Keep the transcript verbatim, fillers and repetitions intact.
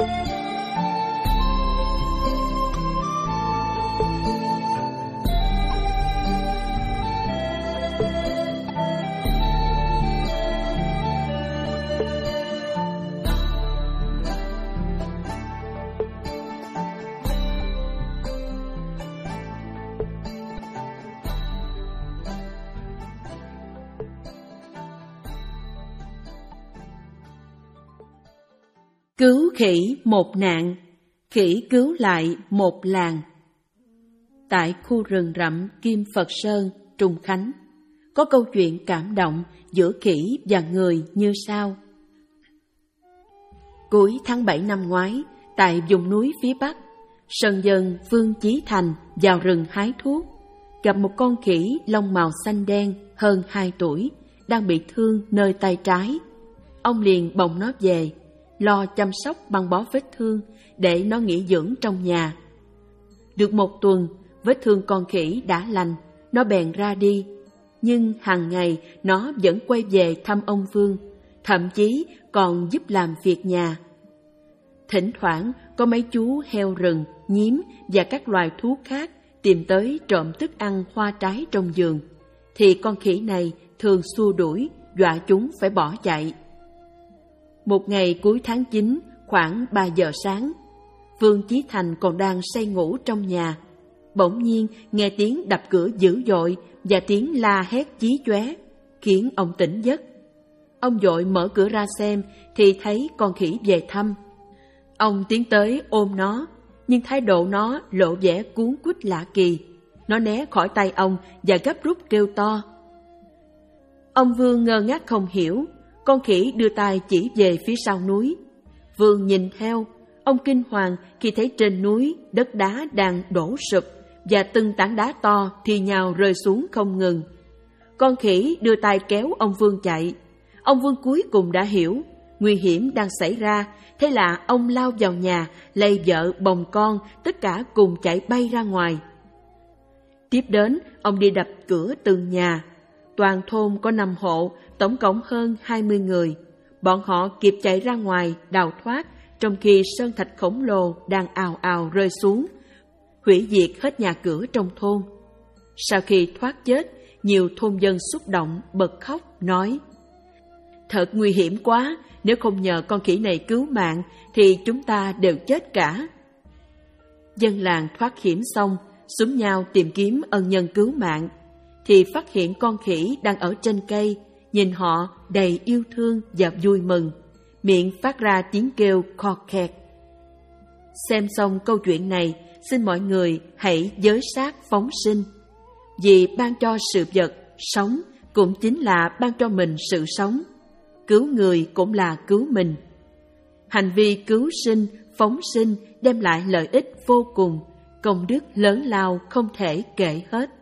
Cứu khỉ một nạn, khỉ cứu lại một làng. Tại khu rừng rậm Kim Phật Sơn, Trùng Khánh, có câu chuyện cảm động giữa khỉ và người như sau. Cuối tháng bảy năm ngoái, tại vùng núi phía Bắc, sơn dân Vương Chí Thành vào rừng hái thuốc, gặp một con khỉ lông màu xanh đen hơn hai tuổi, đang bị thương nơi tay trái. Ông liền bồng nó về, lo chăm sóc băng bó vết thương để nó nghỉ dưỡng trong nhà. Được một tuần, vết thương con khỉ đã lành, nó bèn ra đi. Nhưng hàng ngày nó vẫn quay về thăm ông Vương, thậm chí còn giúp làm việc nhà. Thỉnh thoảng có mấy chú heo rừng, nhím và các loài thú khác tìm tới trộm thức ăn hoa trái trong vườn, thì con khỉ này thường xua đuổi, dọa chúng phải bỏ chạy. Một ngày cuối tháng chín, khoảng ba giờ sáng, Vương Chí Thành còn đang say ngủ trong nhà. Bỗng nhiên nghe tiếng đập cửa dữ dội và tiếng la hét chí chóe, khiến ông tỉnh giấc. Ông vội mở cửa ra xem thì thấy con khỉ về thăm. Ông tiến tới ôm nó, nhưng thái độ nó lộ vẻ cuống quýt lạ kỳ. Nó né khỏi tay ông và gấp rút kêu to. Ông Vương ngơ ngác không hiểu. Con khỉ đưa tay chỉ về phía sau núi. Vương nhìn theo, ông kinh hoàng khi thấy trên núi đất đá đang đổ sụp và từng tảng đá to thì nhào rơi xuống không ngừng. Con khỉ đưa tay kéo ông Vương chạy. Ông Vương cuối cùng đã hiểu nguy hiểm đang xảy ra, thế là ông lao vào nhà, lay vợ bồng con, tất cả cùng chạy bay ra ngoài. Tiếp đến, ông đi đập cửa từng nhà. Toàn thôn có năm hộ, tổng cộng hơn hai mươi người. Bọn họ kịp chạy ra ngoài đào thoát, trong khi sơn thạch khổng lồ đang ào ào rơi xuống, hủy diệt hết nhà cửa trong thôn. Sau khi thoát chết, nhiều thôn dân xúc động bật khóc nói: Thật nguy hiểm quá, nếu không nhờ con khỉ này cứu mạng thì chúng ta đều chết cả. Dân làng thoát hiểm xong, xúm nhau tìm kiếm ân nhân cứu mạng, thì phát hiện con khỉ đang ở trên cây, nhìn họ đầy yêu thương và vui mừng, miệng phát ra tiếng kêu khò khẹt. Xem xong câu chuyện này, xin mọi người hãy giới sát phóng sinh. Vì ban cho sự vật sống cũng chính là ban cho mình sự sống. Cứu người cũng là cứu mình. Hành vi cứu sinh, phóng sinh đem lại lợi ích vô cùng, công đức lớn lao không thể kể hết.